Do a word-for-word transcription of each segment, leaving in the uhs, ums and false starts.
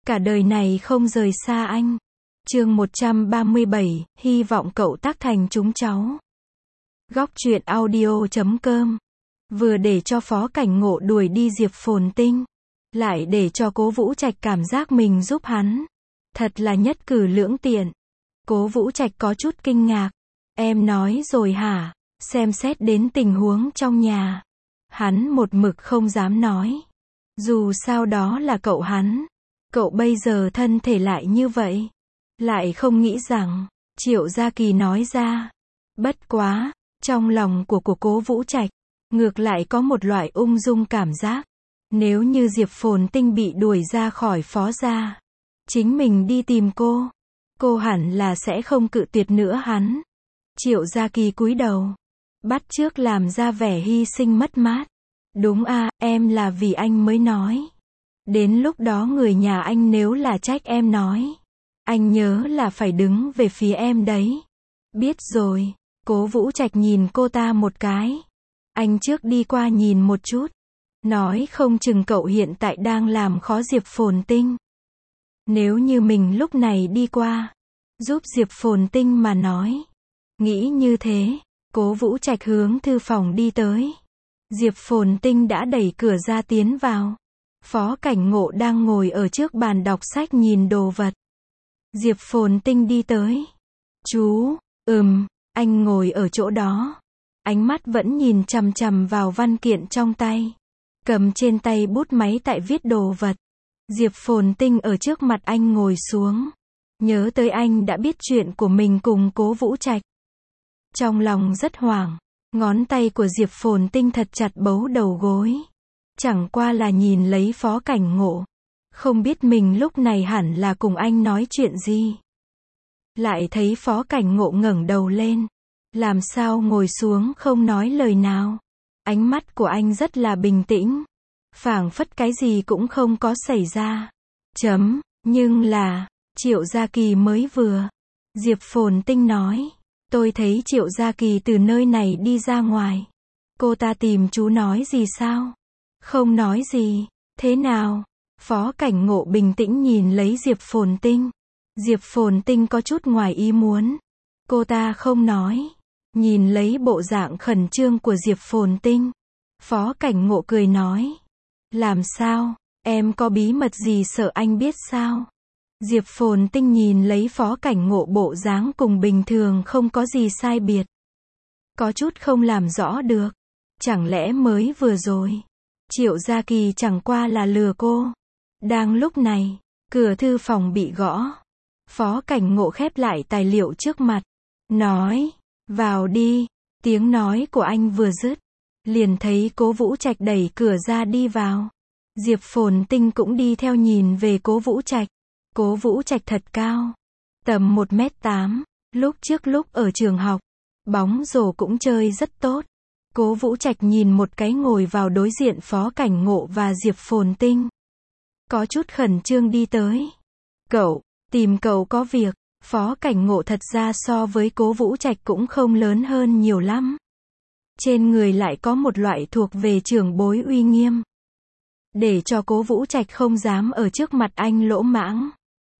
Cả đời này không rời xa anh. Chương một trăm ba mươi bảy, hy vọng cậu tác thành chúng cháu. Góc truyện audio chấm com. Vừa để cho Phó Cảnh Ngộ đuổi đi Diệp Phồn Tinh, lại để cho Cố Vũ Trạch cảm giác mình giúp hắn. Thật là nhất cử lưỡng tiện. Cố Vũ Trạch có chút kinh ngạc. Em nói rồi hả? Xem xét đến tình huống trong nhà, hắn một mực không dám nói. Dù sao đó là cậu hắn. Cậu bây giờ thân thể lại như vậy. Lại không nghĩ rằng Triệu Gia Kỳ nói ra. Bất quá, trong lòng của của Cố Vũ Trạch ngược lại có một loại ung dung cảm giác. Nếu như Diệp Phồn Tinh bị đuổi ra khỏi Phó gia, chính mình đi tìm cô, cô hẳn là sẽ không cự tuyệt nữa hắn. Triệu Gia Kỳ cúi đầu, bắt chước làm ra vẻ hy sinh mất mát. Đúng à, em là vì anh mới nói. Đến lúc đó người nhà anh nếu là trách em nói, anh nhớ là phải đứng về phía em đấy. Biết rồi. Cố Vũ Trạch nhìn cô ta một cái. Anh trước đi qua nhìn một chút. Nói không chừng cậu hiện tại đang làm khó Diệp Phồn Tinh. Nếu như mình lúc này đi qua, giúp Diệp Phồn Tinh mà nói. Nghĩ như thế, Cố Vũ Trạch hướng thư phòng đi tới. Diệp Phồn Tinh đã đẩy cửa ra tiến vào. Phó Cảnh Ngộ đang ngồi ở trước bàn đọc sách nhìn đồ vật. Diệp Phồn Tinh đi tới. Chú, ừm, anh ngồi ở chỗ đó. Ánh mắt vẫn nhìn chằm chằm vào văn kiện trong tay. Cầm trên tay bút máy tại viết đồ vật. Diệp Phồn Tinh ở trước mặt anh ngồi xuống. Nhớ tới anh đã biết chuyện của mình cùng Cố Vũ Trạch. Trong lòng rất hoảng. Ngón tay của Diệp Phồn Tinh thật chặt bấu đầu gối. Chẳng qua là nhìn lấy Phó Cảnh Ngộ. Không biết mình lúc này hẳn là cùng anh nói chuyện gì. Lại thấy Phó Cảnh Ngộ ngẩng đầu lên. Làm sao ngồi xuống không nói lời nào. Ánh mắt của anh rất là bình tĩnh. Phảng phất cái gì cũng không có xảy ra. Chấm, nhưng là, Triệu Gia Kỳ mới vừa. Diệp Phồn Tinh nói. Tôi thấy Triệu Gia Kỳ từ nơi này đi ra ngoài. Cô ta tìm chú nói gì sao? Không nói gì. Thế nào? Phó Cảnh Ngộ bình tĩnh nhìn lấy Diệp Phồn Tinh. Diệp Phồn Tinh có chút ngoài ý muốn. Cô ta không nói. Nhìn lấy bộ dạng khẩn trương của Diệp Phồn Tinh. Phó Cảnh Ngộ cười nói. Làm sao? Em có bí mật gì sợ anh biết sao? Diệp Phồn Tinh nhìn lấy Phó Cảnh Ngộ bộ dáng cùng bình thường không có gì sai biệt. Có chút không làm rõ được. Chẳng lẽ mới vừa rồi, Triệu Gia Kỳ chẳng qua là lừa cô. Đang lúc này, cửa thư phòng bị gõ. Phó Cảnh Ngộ khép lại tài liệu trước mặt. Nói, vào đi. Tiếng nói của anh vừa dứt, liền thấy Cố Vũ Trạch đẩy cửa ra đi vào. Diệp Phồn Tinh cũng đi theo nhìn về Cố Vũ Trạch. Cố Vũ Trạch thật cao. Tầm một mét tám. Lúc trước lúc ở trường học, bóng rổ cũng chơi rất tốt. Cố Vũ Trạch nhìn một cái ngồi vào đối diện Phó Cảnh Ngộ và Diệp Phồn Tinh. Có chút khẩn trương đi tới. Cậu, tìm cậu có việc. Phó Cảnh Ngộ thật ra so với Cố Vũ Trạch cũng không lớn hơn nhiều lắm. Trên người lại có một loại thuộc về trưởng bối uy nghiêm. Để cho Cố Vũ Trạch không dám ở trước mặt anh lỗ mãng.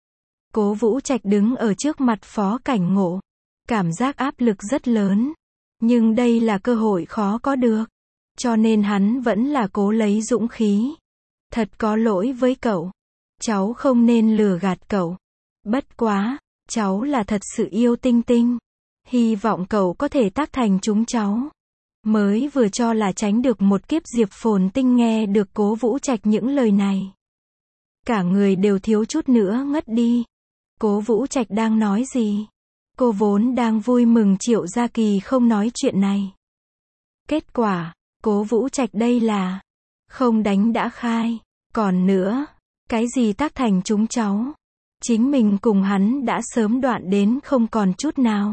Cố Vũ Trạch đứng ở trước mặt Phó Cảnh Ngộ. Cảm giác áp lực rất lớn. Nhưng đây là cơ hội khó có được. Cho nên hắn vẫn là cố lấy dũng khí. Thật có lỗi với cậu. Cháu không nên lừa gạt cậu. Bất quá, cháu là thật sự yêu Tinh Tinh. Hy vọng cậu có thể tác thành chúng cháu. Mới vừa cho là tránh được một kiếp. Diệp Phồn Tinh nghe được Cố Vũ Trạch những lời này. Cả người đều thiếu chút nữa ngất đi. Cố Vũ Trạch đang nói gì? Cô vốn đang vui mừng Triệu Gia Kỳ không nói chuyện này. Kết quả, Cố Vũ Trạch đây là không đánh đã khai. Còn nữa, cái gì tác thành chúng cháu? Chính mình cùng hắn đã sớm đoạn đến không còn chút nào.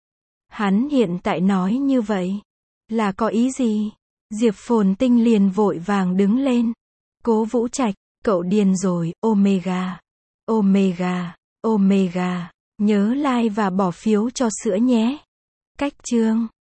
Hắn hiện tại nói như vậy, là có ý gì? Diệp Phồn Tinh liền vội vàng đứng lên. Cố Vũ Trạch, cậu điên rồi, Omega, Omega, Omega. Nhớ like và bỏ phiếu cho sữa nhé. Cách chương